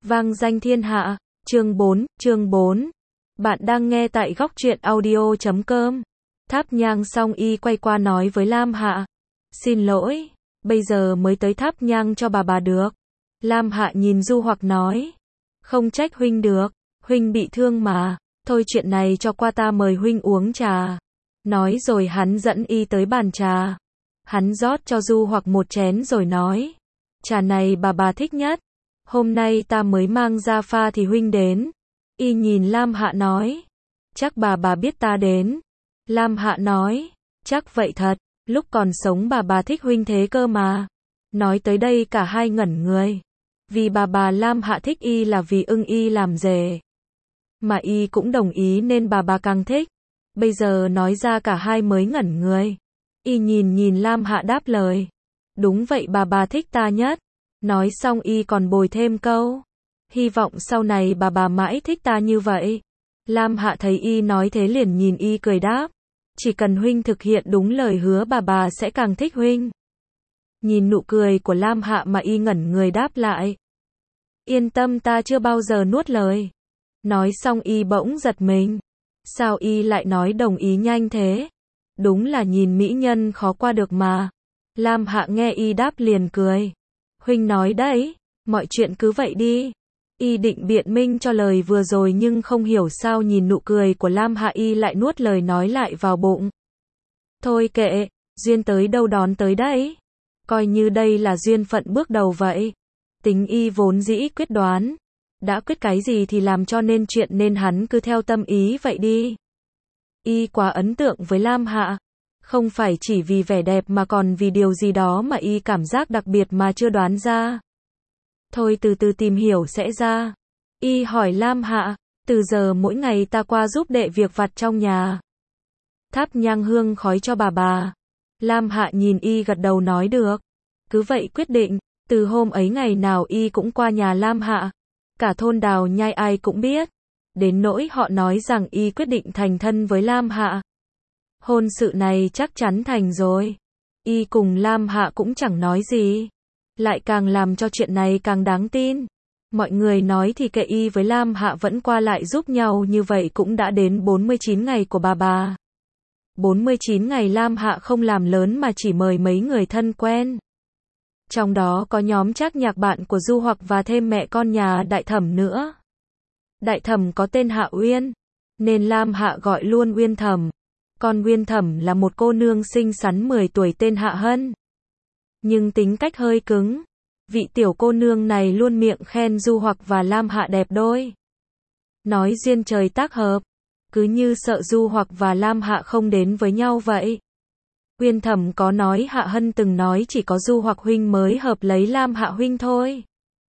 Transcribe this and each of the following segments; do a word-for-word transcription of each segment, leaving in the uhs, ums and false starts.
Vang danh thiên hạ, chương bốn, chương bốn. Bạn đang nghe tại góc truyện audio chấm com. Thắp nhang xong y quay qua nói với Lam Hạ. Xin lỗi, bây giờ mới tới thắp nhang cho bà bà được. Lam Hạ nhìn Du Hoặc nói. Không trách huynh được, huynh bị thương mà, thôi chuyện này cho qua ta mời huynh uống trà. Nói rồi hắn dẫn y tới bàn trà. Hắn rót cho Du Hoặc một chén rồi nói. Trà này bà bà thích nhất. Hôm nay ta mới mang ra pha thì huynh đến. Y nhìn Lam Hạ nói. Chắc bà bà biết ta đến. Lam Hạ nói. Chắc vậy thật, lúc còn sống bà bà thích huynh thế cơ mà. Nói tới đây cả hai ngẩn người. Vì bà bà Lam Hạ thích y là vì ưng y làm rể. Mà y cũng đồng ý nên bà bà càng thích. Bây giờ nói ra cả hai mới ngẩn người. Y nhìn nhìn Lam Hạ đáp lời. Đúng vậy bà bà thích ta nhất. Nói xong y còn bồi thêm câu. Hy vọng sau này bà bà mãi thích ta như vậy. Lam Hạ thấy y nói thế liền nhìn y cười đáp. Chỉ cần huynh thực hiện đúng lời hứa bà bà sẽ càng thích huynh. Nhìn nụ cười của Lam Hạ mà y ngẩn người đáp lại. Yên tâm ta chưa bao giờ nuốt lời. Nói xong y bỗng giật mình. Sao y lại nói đồng ý nhanh thế? Đúng là nhìn mỹ nhân khó qua được mà. Lam Hạ nghe y đáp liền cười. Huynh nói đấy, mọi chuyện cứ vậy đi. Y định biện minh cho lời vừa rồi nhưng không hiểu sao nhìn nụ cười của Lam Hạ y lại nuốt lời nói lại vào bụng. Thôi kệ, duyên tới đâu đón tới đấy. Coi như đây là duyên phận bước đầu vậy. Tính y vốn dĩ quyết đoán. Đã quyết cái gì thì làm cho nên chuyện nên hắn cứ theo tâm ý vậy đi. Y quá ấn tượng với Lam Hạ. Không phải chỉ vì vẻ đẹp mà còn vì điều gì đó mà y cảm giác đặc biệt mà chưa đoán ra. Thôi từ từ tìm hiểu sẽ ra. Y hỏi Lam Hạ, từ giờ mỗi ngày ta qua giúp đệ việc vặt trong nhà. Thắp nhang hương khói cho bà bà. Lam Hạ nhìn y gật đầu nói được. Cứ vậy quyết định, từ hôm ấy ngày nào y cũng qua nhà Lam Hạ. Cả thôn Đào Nhai ai cũng biết. Đến nỗi họ nói rằng y quyết định thành thân với Lam Hạ. Hôn sự này chắc chắn thành rồi. Y cùng Lam Hạ cũng chẳng nói gì. Lại càng làm cho chuyện này càng đáng tin. Mọi người nói thì kệ y với Lam Hạ vẫn qua lại giúp nhau như vậy cũng đã đến bốn mươi chín ngày của bà bà. bốn mươi chín ngày Lam Hạ không làm lớn mà chỉ mời mấy người thân quen. Trong đó có nhóm Trác Nhạc bạn của Du Hoặc và thêm mẹ con nhà Đại Thẩm nữa. Đại Thẩm có tên Hạ Uyên, nên Lam Hạ gọi luôn Uyên Thẩm. Con Uyên Thẩm là một cô nương xinh xắn mười tuổi tên Hạ Hân. Nhưng tính cách hơi cứng. Vị tiểu cô nương này luôn miệng khen Du Hoặc và Lam Hạ đẹp đôi. Nói duyên trời tác hợp. Cứ như sợ Du Hoặc và Lam Hạ không đến với nhau vậy. Uyên Thẩm có nói Hạ Hân từng nói chỉ có Du Hoặc huynh mới hợp lấy Lam Hạ huynh thôi.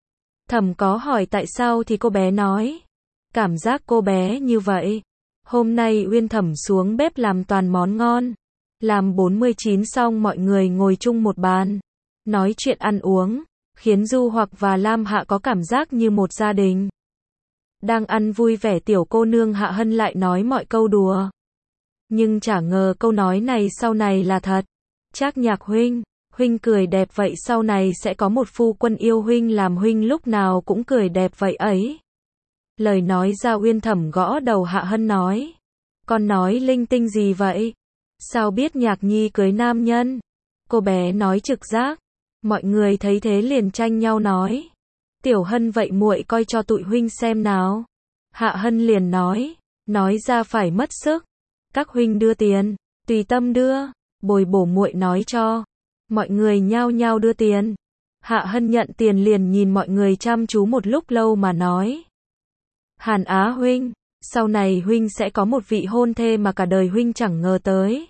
Thẩm có hỏi tại sao thì cô bé nói. Cảm giác cô bé như vậy. Hôm nay Uyên Thẩm xuống bếp làm toàn món ngon. Làm bốn mươi chín xong mọi người ngồi chung một bàn. Nói chuyện ăn uống. Khiến Du Hoặc và Lam Hạ có cảm giác như một gia đình. Đang ăn vui vẻ tiểu cô nương Hạ Hân lại nói mọi câu đùa. Nhưng chả ngờ câu nói này sau này là thật. Trác Nhạc huynh, huynh cười đẹp vậy sau này sẽ có một phu quân yêu huynh làm huynh lúc nào cũng cười đẹp vậy ấy. Lời nói ra Uyên Thẩm gõ đầu Hạ Hân nói. Con nói linh tinh gì vậy? Sao biết Nhạc nhi cưới nam nhân? Cô bé nói trực giác. Mọi người thấy thế liền tranh nhau nói. Tiểu Hân vậy muội coi cho tụi huynh xem nào. Hạ Hân liền nói. Nói ra phải mất sức. Các huynh đưa tiền. Tùy tâm đưa. Bồi bổ muội nói cho. Mọi người nhao nhao đưa tiền. Hạ Hân nhận tiền liền nhìn mọi người chăm chú một lúc lâu mà nói. Hàn Á huynh, sau này huynh sẽ có một vị hôn thê mà cả đời huynh chẳng ngờ tới.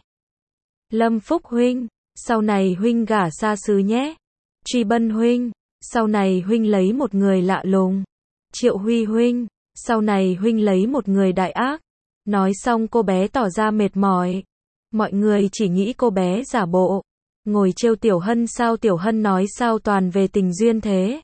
Lâm Phúc huynh, sau này huynh gả xa xứ nhé. Truy Bân huynh, sau này huynh lấy một người lạ lùng. Triệu Huy huynh, sau này huynh lấy một người đại ác. Nói xong cô bé tỏ ra mệt mỏi. Mọi người chỉ nghĩ cô bé giả bộ. Ngồi trêu Tiểu Hân sao Tiểu Hân nói sao toàn về tình duyên thế.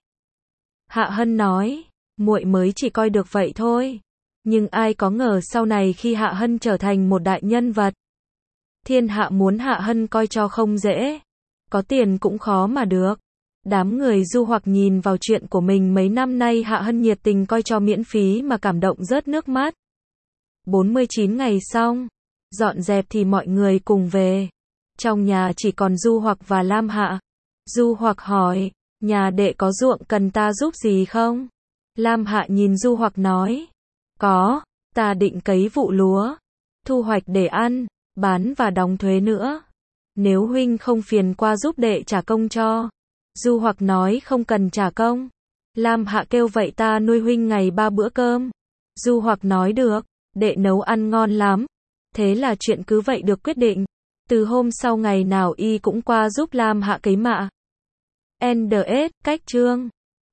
Hạ Hân nói. Muội mới chỉ coi được vậy thôi. Nhưng ai có ngờ sau này khi Hạ Hân trở thành một đại nhân vật. Thiên hạ muốn Hạ Hân coi cho không dễ. Có tiền cũng khó mà được. Đám người du hoặc nhìn vào chuyện của mình mấy năm nay Hạ Hân nhiệt tình coi cho miễn phí mà cảm động rớt nước mắt. bốn mươi chín ngày xong, dọn dẹp thì mọi người cùng về. Trong nhà chỉ còn Du Hoặc và Lam Hạ. Du Hoặc hỏi, nhà đệ có ruộng cần ta giúp gì không? Lam Hạ nhìn Du Hoặc nói, có, ta định cấy vụ lúa, thu hoạch để ăn, bán và đóng thuế nữa. Nếu huynh không phiền qua giúp đệ trả công cho. Du Hoặc nói không cần trả công. Lam Hạ kêu vậy ta nuôi huynh ngày ba bữa cơm. Du Hoặc nói được, đệ nấu ăn ngon lắm. Thế là chuyện cứ vậy được quyết định. Từ hôm sau ngày nào y cũng qua giúp Lam Hạ cấy mạ. en đê ét, cách chương